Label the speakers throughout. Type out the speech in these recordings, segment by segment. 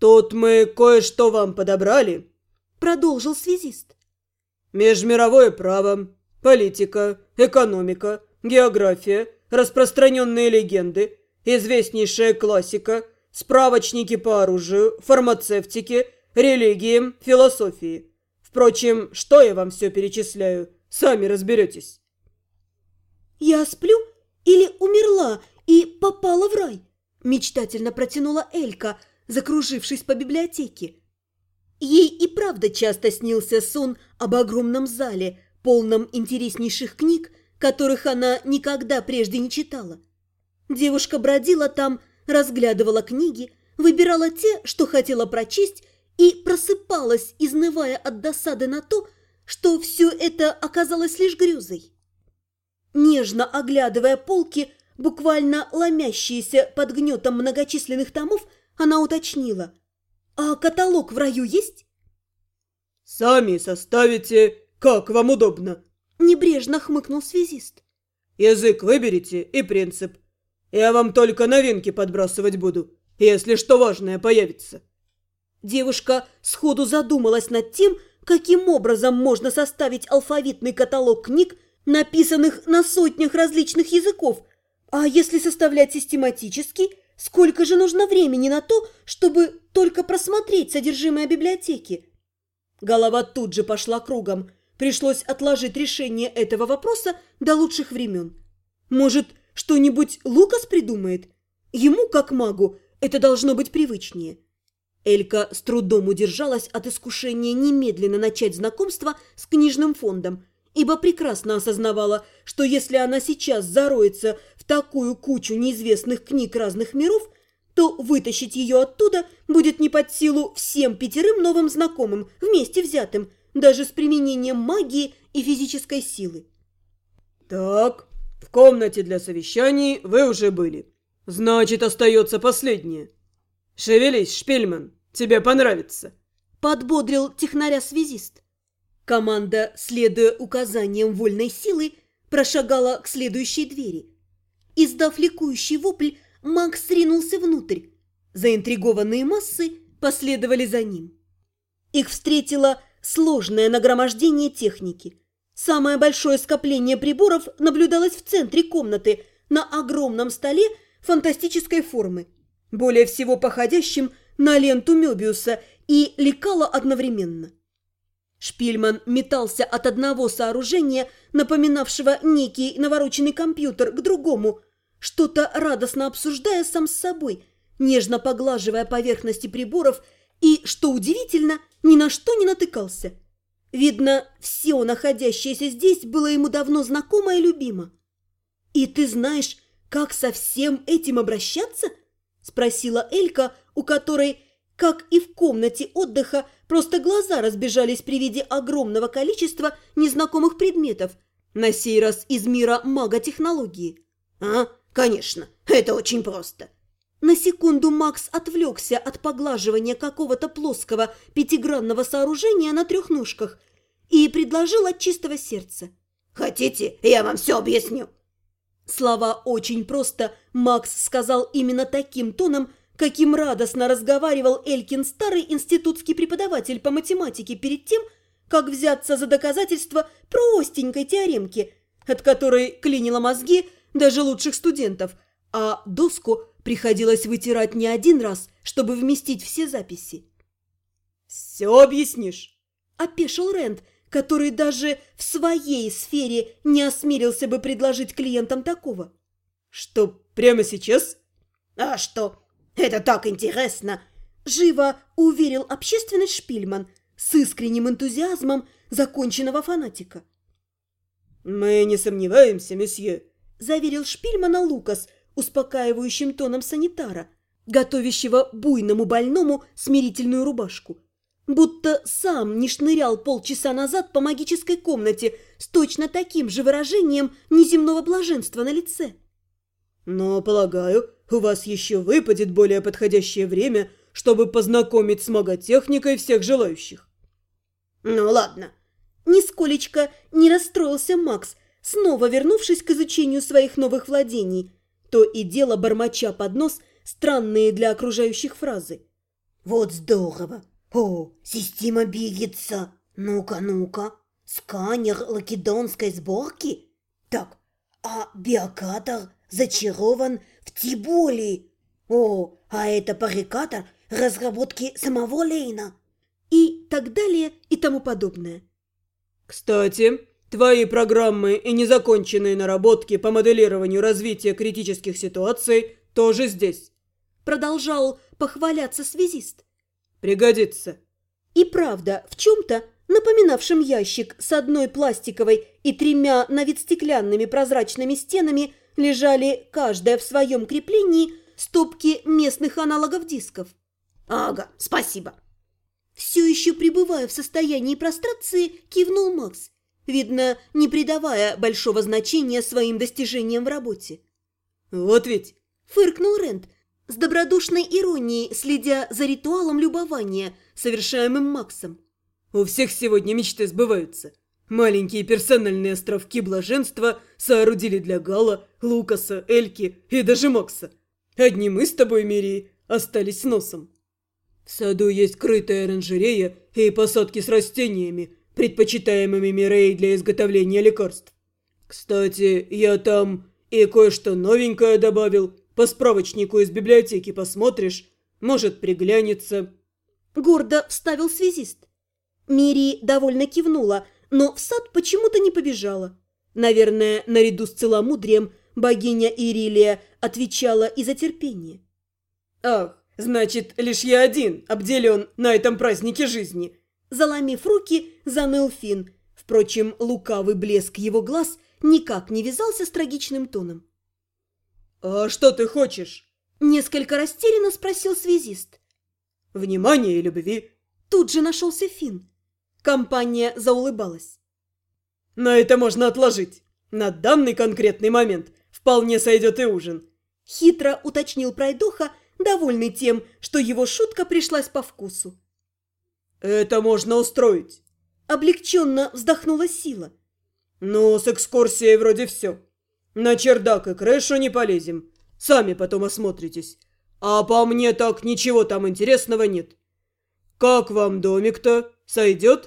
Speaker 1: «Тут мы кое-что вам подобрали», – продолжил связист. «Межмировое право, политика, экономика, география, распространенные легенды, известнейшая классика, справочники по оружию, фармацевтике, религии, философии. Впрочем, что я вам все перечисляю, сами разберетесь».
Speaker 2: «Я сплю или умерла и попала в рай?» – мечтательно протянула Элька, закружившись по библиотеке. Ей и правда часто снился сон об огромном зале, полном интереснейших книг, которых она никогда прежде не читала. Девушка бродила там, разглядывала книги, выбирала те, что хотела прочесть, и просыпалась, изнывая от досады на то, что все это оказалось лишь грезой. Нежно оглядывая полки, буквально ломящиеся под гнетом многочисленных томов, она уточнила: «А каталог в раю есть?»
Speaker 1: «Сами составите, как вам удобно», –
Speaker 2: небрежно хмыкнул связист.
Speaker 1: «Язык выберите и принцип. Я вам только новинки подбрасывать буду, если что важное появится».
Speaker 2: Девушка сходу задумалась над тем, каким образом можно составить алфавитный каталог книг, написанных на сотнях различных языков. А если составлять систематически, сколько же нужно времени на то, чтобы только просмотреть содержимое библиотеки? Голова тут же пошла кругом. Пришлось отложить решение этого вопроса до лучших времен. Может, что-нибудь Лукас придумает? Ему, как магу, это должно быть привычнее. Элька с трудом удержалась от искушения немедленно начать знакомство с книжным фондом, ибо прекрасно осознавала, что если она сейчас зароется в такую кучу неизвестных книг разных миров, то вытащить ее оттуда будет не под силу всем 5 новым знакомым, вместе взятым, даже с применением магии и физической силы.
Speaker 1: «Так, в комнате для совещаний вы уже были. Значит, остается последнее. Шевелись, Шпильман, тебе понравится», –
Speaker 2: подбодрил технаря-связист. Команда, следуя указаниям вольной силы, прошагала к следующей двери. Издав ликующий вопль, Макс ринулся внутрь. Заинтригованные массы последовали за ним. Их встретило сложное нагромождение техники. Самое большое скопление приборов наблюдалось в центре комнаты на огромном столе фантастической формы, более всего походящим на ленту Мёбиуса, и ликало одновременно. Шпильман метался от одного сооружения, напоминавшего некий навороченный компьютер, к другому, что-то радостно обсуждая сам с собой, нежно поглаживая поверхности приборов и, что удивительно, ни на что не натыкался. Видно, все находящееся здесь было ему давно знакомо и любимо. «И ты знаешь, как со всем этим обращаться?» – спросила Элька, у которой, как и в комнате отдыха, просто глаза разбежались при виде огромного количества незнакомых предметов, на сей раз из мира мага-технологии.
Speaker 3: «А, конечно, это очень просто».
Speaker 2: На секунду Макс отвлекся от поглаживания какого-то плоского пятигранного сооружения на 3 ножках и предложил от чистого сердца:
Speaker 3: «Хотите, я вам все объясню?»
Speaker 2: Слова «очень просто» Макс сказал именно таким тоном, каким радостно разговаривал Элькин старый институтский преподаватель по математике перед тем, как взяться за доказательство простенькой теоремки, от которой клинило мозги даже лучших студентов, а доску приходилось вытирать не один раз, чтобы вместить все записи.
Speaker 1: «Все объяснишь?»
Speaker 2: – опешил Рэнд, который даже в своей сфере не осмелился бы предложить клиентам такого.
Speaker 1: «Что, прямо сейчас?»
Speaker 3: «А что? Это так интересно!»
Speaker 2: – живо уверил общественность Шпильман с искренним энтузиазмом законченного фанатика.
Speaker 1: «Мы не сомневаемся, месье», –
Speaker 2: заверил Шпильмана Лукас успокаивающим тоном санитара, готовящего буйному больному смирительную рубашку. Будто сам не шнырял полчаса назад по магической комнате с точно таким же выражением неземного блаженства на лице.
Speaker 1: «Но, полагаю, у вас еще выпадет более подходящее время, чтобы познакомить с маготехникой всех желающих».
Speaker 3: «Ну ладно».
Speaker 2: Нисколечко не расстроился Макс, снова вернувшись к изучению своих новых владений, то и дело бормоча под нос странные для окружающих фразы.
Speaker 3: Вот здорово. О, система двигается. Ну-ка, ну-ка. Сканер лакедонской сборки? Так, а биокатор зачарован в Тиболии. О, а это парикатор разработки самого Лейна.
Speaker 2: И так далее и тому подобное.
Speaker 1: Кстати, твои программы и незаконченные наработки по моделированию развития критических ситуаций тоже здесь.
Speaker 2: Продолжал похваляться связист.
Speaker 1: Пригодится.
Speaker 2: И правда, в чем-то, напоминавшем ящик с одной пластиковой и 3 на вид стеклянными прозрачными стенами, лежали, каждая в своем креплении, стопки местных аналогов дисков.
Speaker 3: Ага, спасибо.
Speaker 2: Все еще пребывая в состоянии прострации, кивнул Макс, видно, не придавая большого значения своим достижениям в работе.
Speaker 1: Вот ведь.
Speaker 2: Фыркнул Рент, с добродушной иронией следя за ритуалом любования, совершаемым Максом.
Speaker 1: У всех сегодня мечты сбываются. Маленькие персональные островки блаженства соорудили для Гала, Лукаса, Эльки и даже Макса. Одни мы с тобой, Мирии, остались с носом. В саду есть крытая оранжерея и посадки с растениями, предпочитаемыми Мирей для изготовления лекарств. Кстати, я там и кое-что новенькое добавил. По справочнику из библиотеки посмотришь, может, приглянется.
Speaker 2: Гордо вставил связист. Мири довольно кивнула, но в сад почему-то не побежала. Наверное, наряду с целомудрием богиня Ирилия отвечала и за терпение.
Speaker 1: Ах, значит, лишь я один обделен на этом празднике жизни.
Speaker 2: Заломив руки, заныл Финн. Впрочем, лукавый блеск его глаз никак не вязался с трагичным тоном.
Speaker 1: «А что ты хочешь?»
Speaker 2: Несколько растерянно спросил связист.
Speaker 1: «Внимание и любви».
Speaker 2: Тут же нашелся Финн. Компания заулыбалась.
Speaker 1: «Но это можно отложить. На данный конкретный момент вполне сойдет и ужин».
Speaker 2: Хитро уточнил пройдоха, довольный тем, что его шутка пришлась по вкусу.
Speaker 1: «Это можно устроить».
Speaker 2: Облегченно вздохнула Сила.
Speaker 1: «Ну, с экскурсией вроде все. На чердак и крышу не полезем. Сами потом осмотритесь. А по мне так ничего там интересного нет. Как вам домик-то? Сойдет?»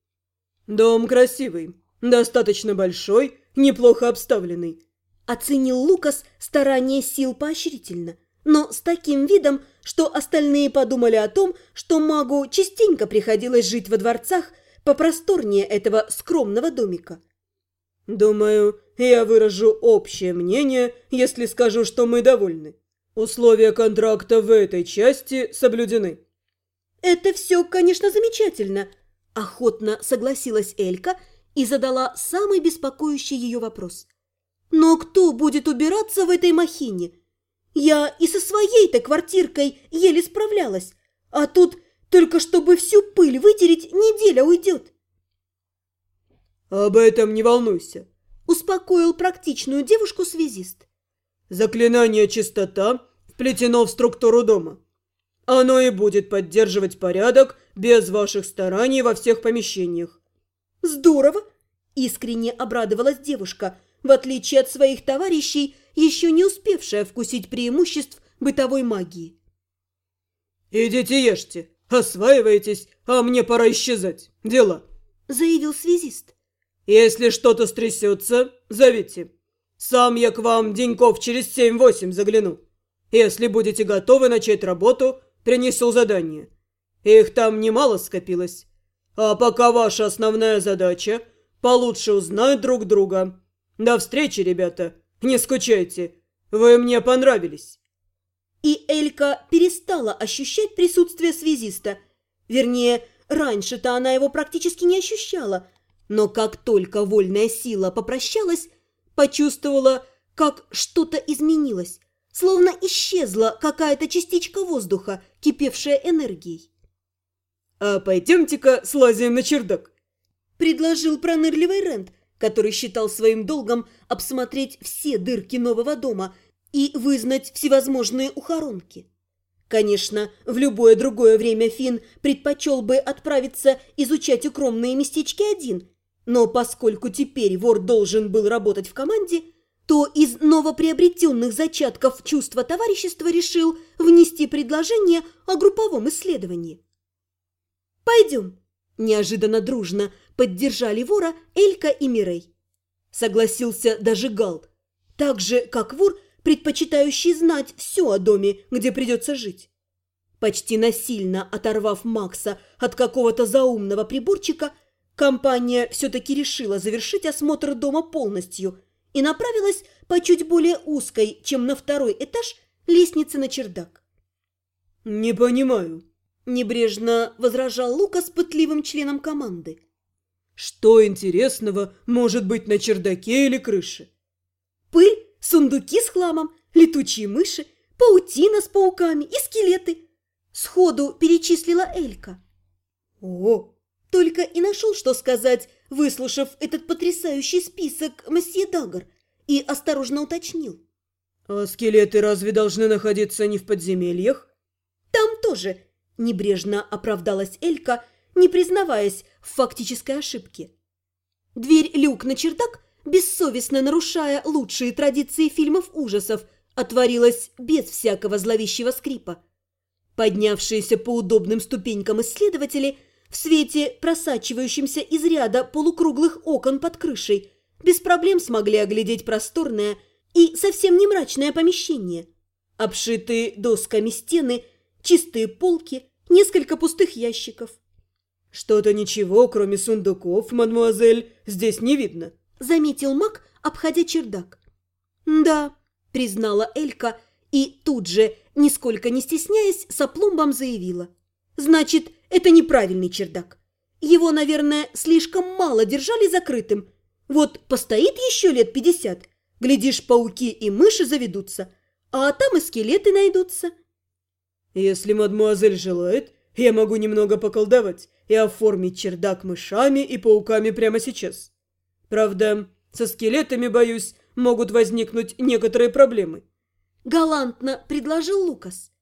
Speaker 1: «Дом красивый, достаточно большой, неплохо обставленный».
Speaker 2: Оценил Лукас старание Сил поощрительно, но с таким видом, что остальные подумали о том, что магу частенько приходилось жить во дворцах попросторнее этого скромного домика.
Speaker 1: «Думаю, я выражу общее мнение, если скажу, что мы довольны. Условия контракта в этой части соблюдены».
Speaker 2: «Это все, конечно, замечательно», – охотно согласилась Элька и задала самый беспокоящий ее вопрос. «Но кто будет убираться в этой махине? Я и со своей-то квартиркой еле справлялась, а тут только чтобы всю пыль вытереть неделя уйдет».
Speaker 1: «Об этом не волнуйся»,
Speaker 2: – успокоил практичную девушку связист.
Speaker 1: «Заклинание «Чистота» вплетено в структуру дома. Оно и будет поддерживать порядок без ваших стараний во всех помещениях».
Speaker 2: «Здорово!» – искренне обрадовалась девушка, в отличие от своих товарищей, еще не успевшая вкусить преимуществ бытовой магии.
Speaker 1: «Идите ешьте, осваивайтесь, а мне пора исчезать. Дела», –
Speaker 2: заявил связист.
Speaker 1: «Если что-то стрясется, зовите. Сам я к вам деньков через 7-8 загляну. Если будете готовы начать работу, принесу задание. Их там немало скопилось. А пока ваша основная задача – получше узнать друг друга. До встречи, ребята. Не скучайте. Вы мне понравились».
Speaker 2: И Элька перестала ощущать присутствие связиста. Вернее, раньше-то она его практически не ощущала. Но как только вольная сила попрощалась, почувствовала, как что-то изменилось. Словно исчезла какая-то частичка воздуха, кипевшая энергией.
Speaker 1: «А пойдемте-ка слазим на чердак»,
Speaker 2: – предложил пронырливый Рент, который считал своим долгом обсмотреть все дырки нового дома и вызнать всевозможные ухоронки. Конечно, в любое другое время Финн предпочел бы отправиться изучать укромные местечки один, но поскольку теперь вор должен был работать в команде, то из новоприобретенных зачатков чувства товарищества решил внести предложение о групповом исследовании. «Пойдем!» – неожиданно дружно поддержали вора Элька и Мирей. Согласился даже Гал, так же, как вор, предпочитающий знать все о доме, где придется жить. Почти насильно оторвав Макса от какого-то заумного приборчика, компания все-таки решила завершить осмотр дома полностью и направилась по чуть более узкой, чем на второй этаж, лестнице на чердак.
Speaker 1: «Не понимаю»,
Speaker 2: – небрежно возражал Лука с пытливым членом команды.
Speaker 1: «Что интересного может быть на чердаке или крыше?»
Speaker 2: «Пыль, сундуки с хламом, летучие мыши, паутина с пауками и скелеты», – сходу перечислила Элька.
Speaker 1: «О!»
Speaker 2: – только и нашел, что сказать, выслушав этот потрясающий список месье Даггар, и осторожно уточнил.
Speaker 1: «А скелеты разве должны находиться не в подземельях?»
Speaker 2: «Там тоже», – небрежно оправдалась Элька, не признаваясь в фактической ошибке. Дверь-люк на чердак, бессовестно нарушая лучшие традиции фильмов ужасов, отворилась без всякого зловещего скрипа. Поднявшиеся по удобным ступенькам исследователи в свете, просачивающемся из ряда полукруглых окон под крышей, без проблем смогли оглядеть просторное и совсем не мрачное помещение. Обшитые досками стены, чистые полки, несколько пустых ящиков.
Speaker 1: «Что-то ничего, кроме сундуков, мадемуазель, здесь не видно»,
Speaker 2: – заметил маг, обходя чердак. «Да», – признала Элька и тут же, нисколько не стесняясь, с опломбом заявила. «Значит, это неправильный чердак. Его, наверное, слишком мало держали закрытым. Вот постоит еще лет 50, глядишь, пауки и мыши заведутся, а там и скелеты найдутся».
Speaker 1: «Если мадемуазель желает, я могу немного поколдовать и оформить чердак мышами и пауками прямо сейчас. Правда, со скелетами, боюсь, могут возникнуть некоторые проблемы».
Speaker 2: Галантно предложил Лукас.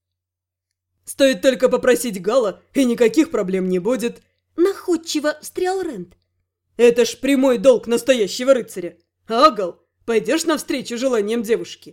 Speaker 1: «Стоит только попросить Гала, и никаких проблем не будет»,
Speaker 2: – находчиво встрял Рент.
Speaker 1: «Это ж прямой долг настоящего рыцаря. А, Гал, пойдешь навстречу желаниям девушки?»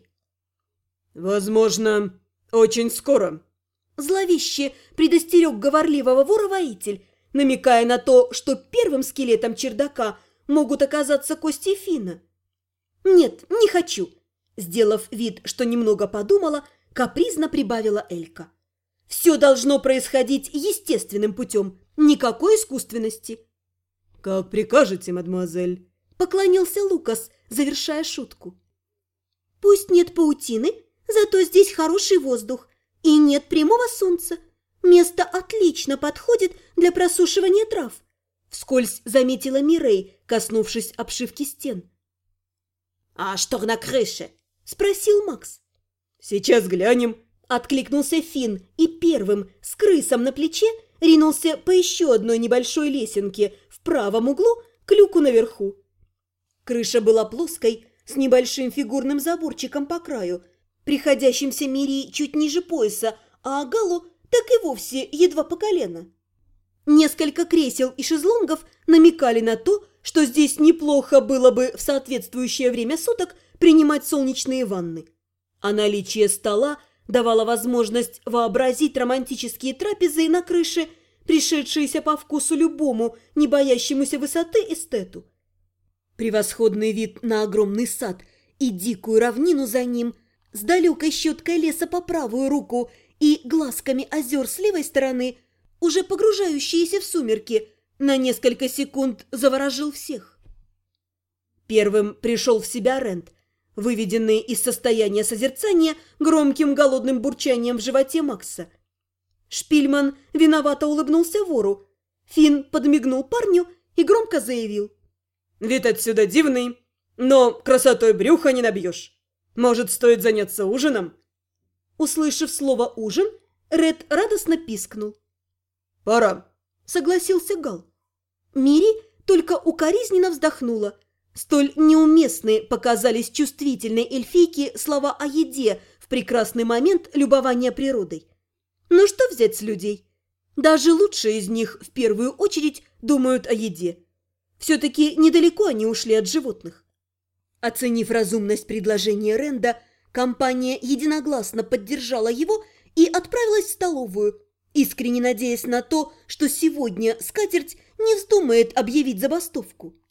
Speaker 1: «Возможно, очень скоро»,
Speaker 2: – зловеще предостерег говорливого вора-воитель, намекая на то, что первым скелетом чердака могут оказаться кости Фина. «Нет, не хочу», – сделав вид, что немного подумала, капризно прибавила Элька. «Все должно происходить естественным путем, никакой искусственности».
Speaker 1: «Как прикажете, мадемуазель»,
Speaker 2: – поклонился Лукас, завершая шутку. «Пусть нет паутины, зато здесь хороший воздух, и нет прямого солнца. Место отлично подходит для просушивания трав», – вскользь заметила Мирей, коснувшись обшивки стен.
Speaker 3: «А что на крыше?»
Speaker 2: – спросил Макс.
Speaker 1: «Сейчас глянем»,
Speaker 2: – откликнулся Финн и первым, с крысом на плече, ринулся по еще одной небольшой лесенке в правом углу к люку наверху. Крыша была плоской, с небольшим фигурным заборчиком по краю, приходящимся Мирии чуть ниже пояса, а Галу так и вовсе едва по колено. Несколько кресел и шезлонгов намекали на то, что здесь неплохо было бы в соответствующее время суток принимать солнечные ванны. А наличие стола давало возможность вообразить романтические трапезы на крыше, пришедшиеся по вкусу любому, не боящемуся высоты эстету. Превосходный вид на огромный сад и дикую равнину за ним, с далекой щеткой леса по правую руку и глазками озер с левой стороны, уже погружающиеся в сумерки, на несколько секунд заворожил всех. Первым пришел в себя Рент, выведенный из состояния созерцания громким голодным бурчанием в животе Макса. Шпильман виновато улыбнулся вору. Финн подмигнул парню и громко заявил:
Speaker 1: «Вид отсюда дивный, но красотой брюха не набьешь. Может, стоит заняться ужином?»
Speaker 2: Услышав слово «ужин», Ред радостно пискнул.
Speaker 1: «Пора»,
Speaker 2: — согласился Гал. Мири только укоризненно вздохнула. Столь неуместны показались чувствительной эльфийке слова о еде в прекрасный момент любования природой. Но что взять с людей? Даже лучшие из них в первую очередь думают о еде. Все-таки недалеко они ушли от животных. Оценив разумность предложения Ренда, компания единогласно поддержала его и отправилась в столовую, искренне надеясь на то, что сегодня скатерть не вздумает объявить забастовку.